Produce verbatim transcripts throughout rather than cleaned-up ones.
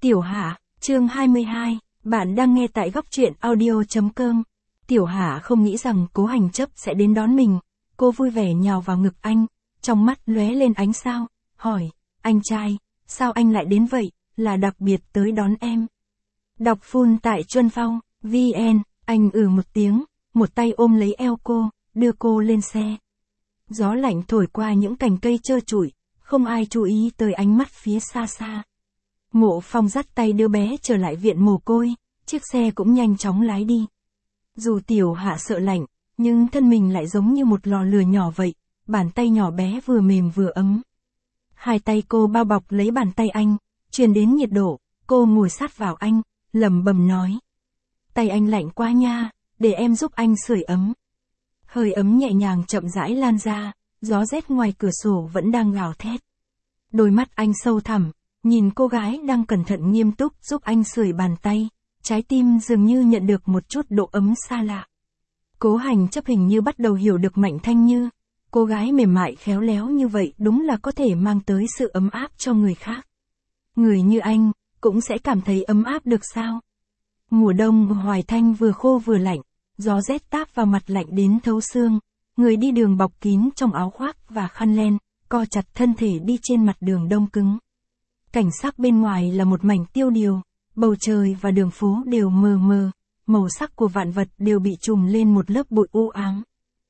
Tiểu Hạ, chương hai mươi hai, bạn đang nghe tại góc truyện audio chấm com. Tiểu Hạ không nghĩ rằng Cố Hành Chấp sẽ đến đón mình, cô vui vẻ nhào vào ngực anh, trong mắt lóe lên ánh sao, hỏi, anh trai, sao anh lại đến vậy, là đặc biệt tới đón em. Đọc full tại Chuân Phong, vn, anh ừ một tiếng, một tay ôm lấy eo cô, đưa cô lên xe. Gió lạnh thổi qua những cành cây trơ trụi, không ai chú ý tới ánh mắt phía xa xa. Ngộ Phong dắt tay đứa bé trở lại viện mồ côi, chiếc xe cũng nhanh chóng lái đi. Dù Tiểu Hạ sợ lạnh, nhưng thân mình lại giống như một lò lửa nhỏ vậy, bàn tay nhỏ bé vừa mềm vừa ấm. Hai tay cô bao bọc lấy bàn tay anh, truyền đến nhiệt độ, cô ngồi sát vào anh, lẩm bẩm nói. Tay anh lạnh quá nha, để em giúp anh sưởi ấm. Hơi ấm nhẹ nhàng chậm rãi lan ra, gió rét ngoài cửa sổ vẫn đang gào thét. Đôi mắt anh sâu thẳm, nhìn cô gái đang cẩn thận nghiêm túc giúp anh sưởi bàn tay, trái tim dường như nhận được một chút độ ấm xa lạ. Cố Hành Chấp hình như bắt đầu hiểu được Mạnh Thanh Như, cô gái mềm mại khéo léo như vậy đúng là có thể mang tới sự ấm áp cho người khác. Người như anh, cũng sẽ cảm thấy ấm áp được sao? Mùa đông Hoài Thanh vừa khô vừa lạnh, gió rét táp vào mặt lạnh đến thấu xương, người đi đường bọc kín trong áo khoác và khăn len, co chặt thân thể đi trên mặt đường đông cứng. Cảnh sắc bên ngoài là một mảnh tiêu điều, bầu trời và đường phố đều mờ mờ, màu sắc của vạn vật đều bị trùm lên một lớp bụi u ám.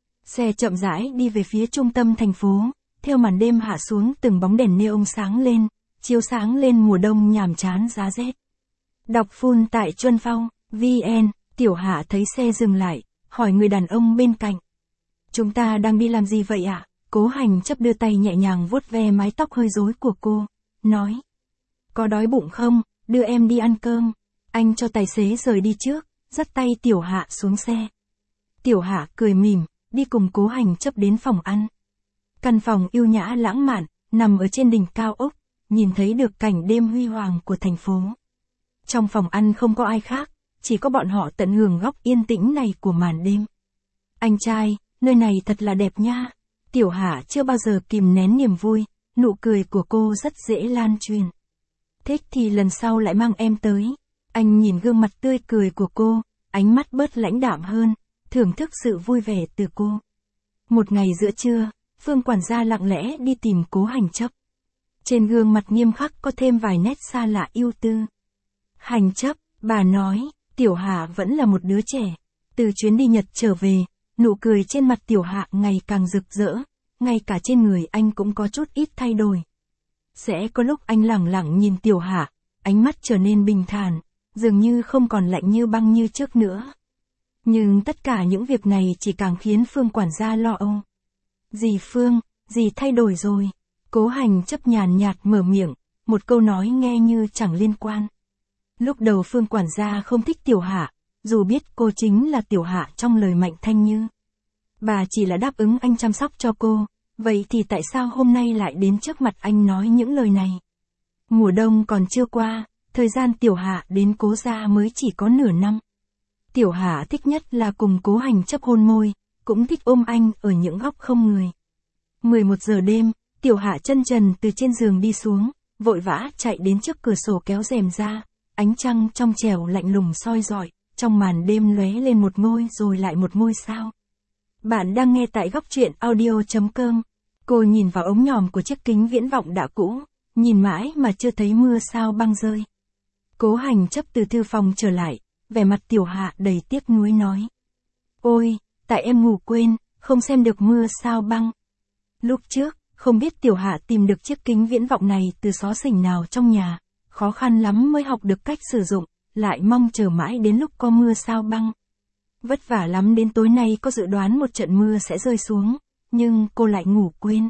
Xe chậm rãi đi về phía trung tâm thành phố, theo màn đêm hạ xuống từng bóng đèn neon sáng lên, chiếu sáng lên mùa đông nhàm chán giá rét. Đọc full tại Chuân Phong, vn, Tiểu Hạ thấy xe dừng lại, hỏi người đàn ông bên cạnh. Chúng ta đang đi làm gì vậy ạ? Cố Hành Chấp đưa tay nhẹ nhàng vuốt ve mái tóc hơi rối của cô, nói. Có đói bụng không, đưa em đi ăn cơm. Anh cho tài xế rời đi trước, dắt tay Tiểu Hạ xuống xe. Tiểu Hạ cười mỉm, đi cùng Cố Hành Chấp đến phòng ăn. Căn phòng yêu nhã lãng mạn, nằm ở trên đỉnh cao ốc, nhìn thấy được cảnh đêm huy hoàng của thành phố. Trong phòng ăn không có ai khác, chỉ có bọn họ tận hưởng góc yên tĩnh này của màn đêm. Anh trai, nơi này thật là đẹp nha. Tiểu Hạ chưa bao giờ kìm nén niềm vui, nụ cười của cô rất dễ lan truyền. Thích thì lần sau lại mang em tới. Anh nhìn gương mặt tươi cười của cô, ánh mắt bớt lãnh đạm hơn, thưởng thức sự vui vẻ từ cô. Một ngày giữa trưa, Phương quản gia lặng lẽ đi tìm Cố Hành Chấp. Trên gương mặt nghiêm khắc có thêm vài nét xa lạ ưu tư. Hành Chấp, bà nói, Tiểu Hạ vẫn là một đứa trẻ. Từ chuyến đi Nhật trở về, nụ cười trên mặt Tiểu Hạ ngày càng rực rỡ, ngay cả trên người anh cũng có chút ít thay đổi. Sẽ có lúc anh lẳng lặng nhìn Tiểu Hạ, ánh mắt trở nên bình thản, dường như không còn lạnh như băng như trước nữa. Nhưng tất cả những việc này chỉ càng khiến Phương quản gia lo âu. Dì Phương, dì thay đổi rồi. Cố Hành Chấp nhàn nhạt mở miệng, một câu nói nghe như chẳng liên quan. Lúc đầu Phương quản gia không thích Tiểu Hạ, dù biết cô chính là Tiểu Hạ trong lời Mạnh Thanh Như. Bà chỉ là đáp ứng anh chăm sóc cho cô, vậy thì tại sao hôm nay lại đến trước mặt anh nói những lời này? Mùa đông còn chưa qua, thời gian Tiểu Hạ đến Cố gia mới chỉ có nửa năm. Tiểu Hạ thích nhất là cùng Cố Hành Chấp hôn môi, cũng thích ôm anh ở những góc không người. mười một giờ đêm, Tiểu Hạ chân trần từ trên giường đi xuống, vội vã chạy đến trước cửa sổ kéo rèm ra, ánh trăng trong trẻo lạnh lùng soi rọi, trong màn đêm lóe lên một ngôi rồi lại một ngôi sao. Bạn đang nghe tại góc truyện audio chấm com. Cô nhìn vào ống nhòm của chiếc kính viễn vọng đã cũ, nhìn mãi mà chưa thấy mưa sao băng rơi. Cố Hành Chấp từ thư phòng trở lại, vẻ mặt Tiểu Hạ đầy tiếc nuối nói. Ôi, tại em ngủ quên, không xem được mưa sao băng. Lúc trước, không biết Tiểu Hạ tìm được chiếc kính viễn vọng này từ xó xỉnh nào trong nhà, khó khăn lắm mới học được cách sử dụng, lại mong chờ mãi đến lúc có mưa sao băng. Vất vả lắm đến tối nay có dự đoán một trận mưa sẽ rơi xuống, nhưng cô lại ngủ quên.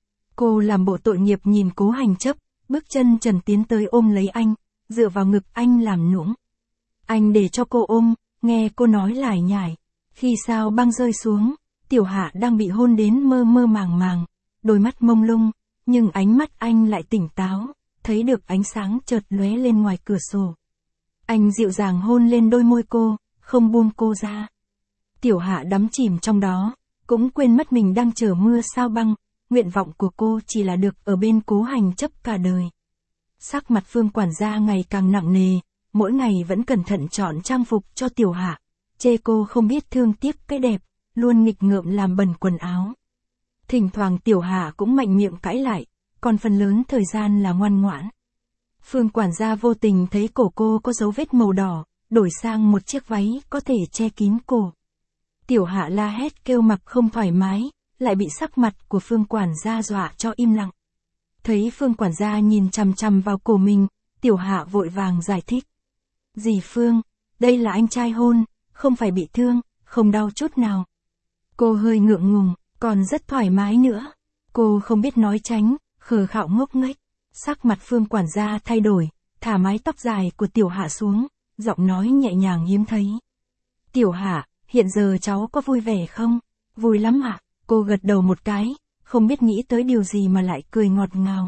Cô làm bộ tội nghiệp nhìn Cố Hành Chấp, bước chân trần tiến tới ôm lấy anh, dựa vào ngực anh làm nũng. Anh để cho cô ôm, nghe cô nói lải nhải. Khi sao băng rơi xuống, Tiểu Hạ đang bị hôn đến mơ mơ màng màng, đôi mắt mông lung, nhưng ánh mắt anh lại tỉnh táo, thấy được ánh sáng chợt lóe lên ngoài cửa sổ. Anh dịu dàng hôn lên đôi môi cô, không buông cô ra. Tiểu Hạ đắm chìm trong đó, cũng quên mất mình đang chờ mưa sao băng, nguyện vọng của cô chỉ là được ở bên Cố Hành Chấp cả đời. Sắc mặt Phương quản gia ngày càng nặng nề, mỗi ngày vẫn cẩn thận chọn trang phục cho Tiểu Hạ, chê cô không biết thương tiếc cái đẹp, luôn nghịch ngợm làm bẩn quần áo. Thỉnh thoảng Tiểu Hạ cũng mạnh miệng cãi lại, còn phần lớn thời gian là ngoan ngoãn. Phương quản gia vô tình thấy cổ cô có dấu vết màu đỏ, đổi sang một chiếc váy có thể che kín cổ. Tiểu Hạ la hét kêu mặc không thoải mái, lại bị sắc mặt của Phương quản gia dọa cho im lặng. Thấy Phương quản gia nhìn chằm chằm vào cổ mình, Tiểu Hạ vội vàng giải thích. Dì Phương, đây là anh trai hôn, không phải bị thương, không đau chút nào. Cô hơi ngượng ngùng, còn rất thoải mái nữa. Cô không biết nói tránh, khờ khạo ngốc nghếch. Sắc mặt Phương quản gia thay đổi, thả mái tóc dài của Tiểu Hạ xuống, giọng nói nhẹ nhàng hiếm thấy. Tiểu Hạ, hiện giờ cháu có vui vẻ không? Vui lắm ạ. Cô gật đầu một cái, không biết nghĩ tới điều gì mà lại cười ngọt ngào.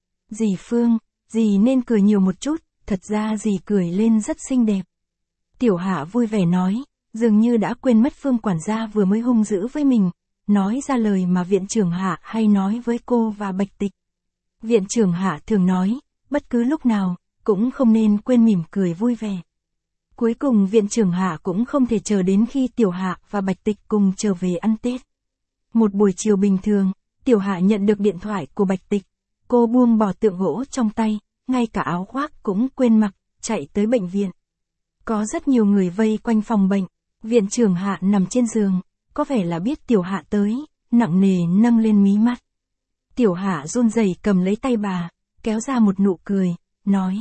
Dì Phương, dì nên cười nhiều một chút, thật ra dì cười lên rất xinh đẹp. Tiểu Hạ vui vẻ nói, dường như đã quên mất Phương quản gia vừa mới hung dữ với mình, nói ra lời mà viện trưởng Hạ hay nói với cô và Bạch Tịch. Viện trưởng Hạ thường nói, bất cứ lúc nào, cũng không nên quên mỉm cười vui vẻ. Cuối cùng viện trưởng Hạ cũng không thể chờ đến khi Tiểu Hạ và Bạch Tịch cùng trở về ăn Tết. Một buổi chiều bình thường, Tiểu Hạ nhận được điện thoại của Bạch Tịch. Cô buông bỏ tượng gỗ trong tay, ngay cả áo khoác cũng quên mặc, chạy tới bệnh viện. Có rất nhiều người vây quanh phòng bệnh, viện trưởng Hạ nằm trên giường, có vẻ là biết Tiểu Hạ tới, nặng nề nâng lên mí mắt. Tiểu Hạ run rẩy cầm lấy tay bà, kéo ra một nụ cười, nói.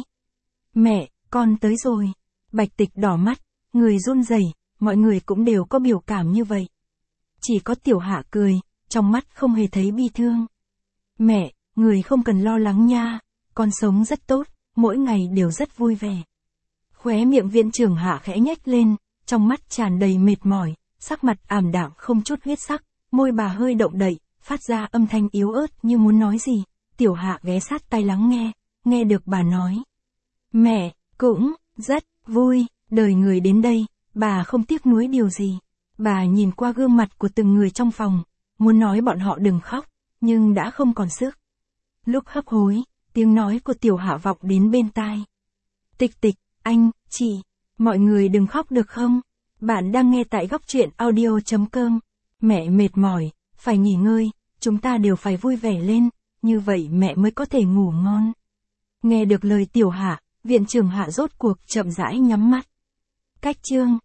Mẹ, con tới rồi. Bạch Tịch đỏ mắt, người run rẩy, mọi người cũng đều có biểu cảm như vậy. Chỉ có Tiểu Hạ cười, trong mắt không hề thấy bi thương. Mẹ, người không cần lo lắng nha, con sống rất tốt, mỗi ngày đều rất vui vẻ. Khóe miệng viện trưởng Hạ khẽ nhếch lên, trong mắt tràn đầy mệt mỏi, sắc mặt ảm đạm không chút huyết sắc, môi bà hơi động đậy, phát ra âm thanh yếu ớt như muốn nói gì. Tiểu Hạ ghé sát tai lắng nghe, nghe được bà nói. Mẹ, cũng, rất, vui, đời người đến đây, bà không tiếc nuối điều gì. Bà nhìn qua gương mặt của từng người trong phòng, muốn nói bọn họ đừng khóc, nhưng đã không còn sức. Lúc hấp hối, tiếng nói của Tiểu Hạ vọng đến bên tai. Tịch Tịch, anh, chị, mọi người đừng khóc được không? Bạn đang nghe tại góc truyện audio chấm com. Mẹ mệt mỏi, phải nghỉ ngơi, chúng ta đều phải vui vẻ lên, như vậy mẹ mới có thể ngủ ngon. Nghe được lời Tiểu Hạ, viện trưởng Hạ rốt cuộc chậm rãi nhắm mắt. Cách chương